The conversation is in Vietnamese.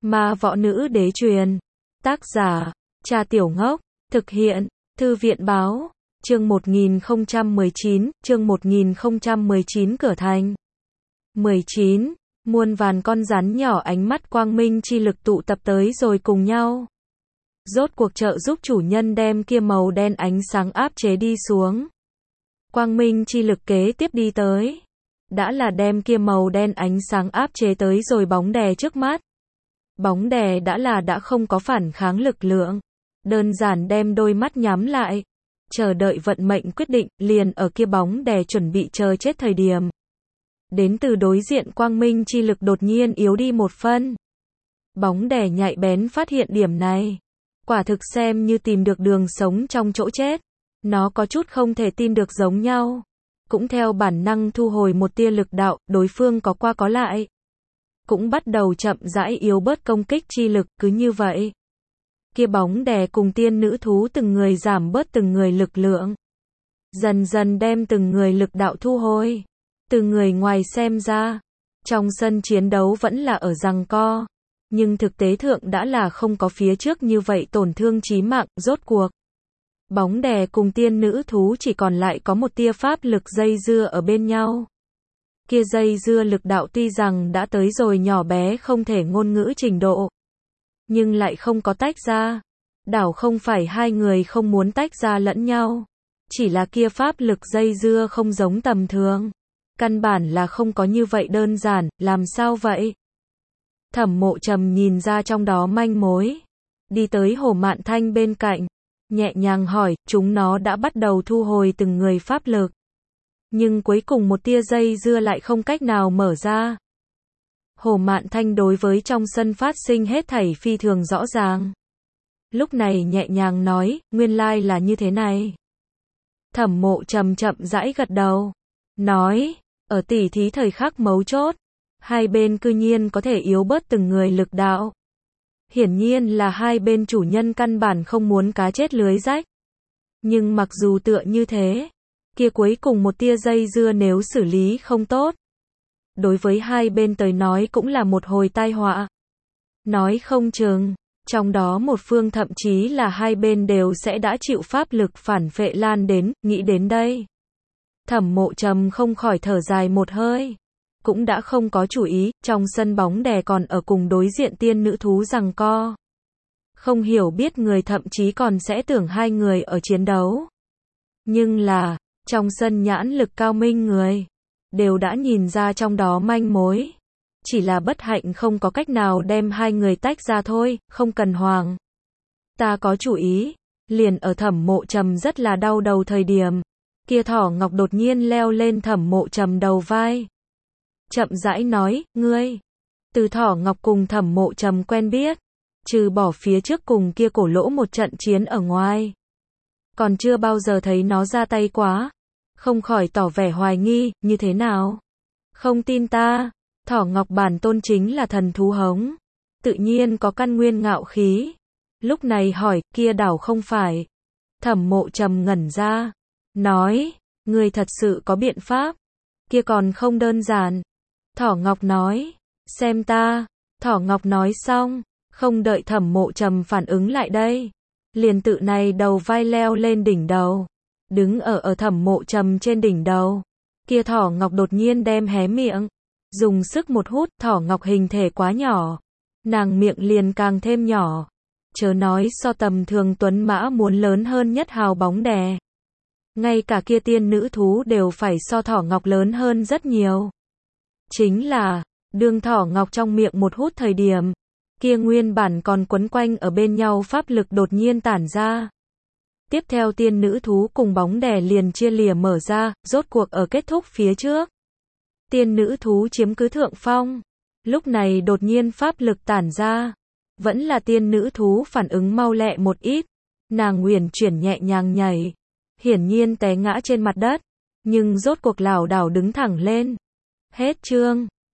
Ma Võ Nữ Đế truyền. Tác giả, Cha Tiểu Ngốc. Thực hiện, Thư viện Báo. Chương 1019, Cửa Thành. 19. Muôn vàn con rắn nhỏ ánh mắt quang minh chi lực tụ tập tới rồi cùng nhau. Rốt cuộc trợ giúp chủ nhân đem kia màu đen ánh sáng áp chế đi xuống. Quang minh chi lực kế tiếp đi tới. Đã là đem kia màu đen ánh sáng áp chế tới rồi bóng đè trước mắt. Bóng đè đã không có phản kháng lực lượng. Đơn giản đem đôi mắt nhắm lại. Chờ đợi vận mệnh quyết định, liền ở kia bóng đè chuẩn bị chờ chết thời điểm. Đến từ đối diện quang minh chi lực đột nhiên yếu đi một phân. Bóng đè nhạy bén phát hiện điểm này. Quả thực xem như tìm được đường sống trong chỗ chết. Nó có chút không thể tin được giống nhau. Cũng theo bản năng thu hồi một tia lực đạo, đối phương có qua có lại. Cũng bắt đầu chậm rãi yếu bớt công kích chi lực, cứ như vậy. Kia bóng đè cùng tiên nữ thú từng người giảm bớt từng người lực lượng. Dần dần đem từng người lực đạo thu hồi. Từ người ngoài xem ra, trong sân chiến đấu vẫn là ở giằng co. Nhưng thực tế thượng đã là không có phía trước như vậy tổn thương chí mạng, rốt cuộc. Bóng đè cùng tiên nữ thú chỉ còn lại có một tia pháp lực dây dưa ở bên nhau. Kia dây dưa lực đạo tuy rằng đã tới rồi nhỏ bé không thể ngôn ngữ trình độ. Nhưng lại không có tách ra. Đảo không phải hai người không muốn tách ra lẫn nhau. Chỉ là kia pháp lực dây dưa không giống tầm thường. Căn bản là không có như vậy đơn giản, làm sao vậy? Thẩm Mộ Trầm nhìn ra trong đó manh mối. Đi tới Hồ Mạn Thanh bên cạnh. Nhẹ nhàng hỏi, chúng nó đã bắt đầu thu hồi từng người pháp lực. Nhưng cuối cùng một tia dây dưa lại không cách nào mở ra. Hồ Mạn Thanh đối với trong sân phát sinh hết thảy phi thường rõ ràng. Lúc này nhẹ nhàng nói, nguyên lai là như thế này. Thẩm Mộ Trầm chậm rãi gật đầu. Nói, ở tỉ thí thời khắc mấu chốt. Hai bên cư nhiên có thể yếu bớt từng người lực đạo. Hiển nhiên là hai bên chủ nhân căn bản không muốn cá chết lưới rách. Nhưng mặc dù tựa như thế, kia cuối cùng một tia dây dưa nếu xử lý không tốt. Đối với hai bên tới nói cũng là một hồi tai họa. Nói không chừng, trong đó một phương thậm chí là hai bên đều sẽ đã chịu pháp lực phản phệ lan đến, nghĩ đến đây. Thẩm Mộ Trầm không khỏi thở dài một hơi. Cũng đã không có chủ ý, trong sân bóng đè còn ở cùng đối diện tiên nữ thú giằng co. Không hiểu biết người thậm chí còn sẽ tưởng hai người ở chiến đấu. Nhưng là, trong sân nhãn lực cao minh người, đều đã nhìn ra trong đó manh mối. Chỉ là bất hạnh không có cách nào đem hai người tách ra thôi, không cần hoảng. Ta có chủ ý, liền ở Thẩm Mộ Trầm rất là đau đầu thời điểm. Kia thỏ ngọc đột nhiên leo lên Thẩm Mộ Trầm đầu vai. Chậm rãi nói, ngươi. Từ thỏ ngọc cùng Thẩm Mộ Trầm quen biết. Trừ bỏ phía trước cùng kia cổ lỗ một trận chiến ở ngoài. Còn chưa bao giờ thấy nó ra tay quá. Không khỏi tỏ vẻ hoài nghi, như thế nào? Không tin ta. Thỏ ngọc bản tôn chính là thần thú hống. Tự nhiên có căn nguyên ngạo khí. Lúc này hỏi, kia đảo không phải. Thẩm Mộ Trầm ngẩn ra. Nói, ngươi thật sự có biện pháp. Kia còn không đơn giản. Thỏ ngọc nói, xem ta. Thỏ ngọc nói xong, không đợi Thẩm Mộ Trầm phản ứng lại đây. Liền tự này đầu vai leo lên đỉnh đầu. Đứng ở Thẩm Mộ Trầm trên đỉnh đầu. Kia thỏ ngọc đột nhiên đem hé miệng. Dùng sức một hút, thỏ ngọc hình thể quá nhỏ. Nàng miệng liền càng thêm nhỏ. Chớ nói so tầm thường tuấn mã muốn lớn hơn nhất hào bóng đè. Ngay cả kia tiên nữ thú đều phải so thỏ ngọc lớn hơn rất nhiều. Chính là, đương thỏ ngọc trong miệng một hút thời điểm, kia nguyên bản còn quấn quanh ở bên nhau pháp lực đột nhiên tản ra. Tiếp theo tiên nữ thú cùng bóng đè liền chia lìa mở ra, rốt cuộc ở kết thúc phía trước. Tiên nữ thú chiếm cứ thượng phong. Lúc này đột nhiên pháp lực tản ra. Vẫn là tiên nữ thú phản ứng mau lẹ một ít. Nàng uyển chuyển nhẹ nhàng nhảy. Hiển nhiên té ngã trên mặt đất. Nhưng rốt cuộc lảo đảo đứng thẳng lên. Hết chương.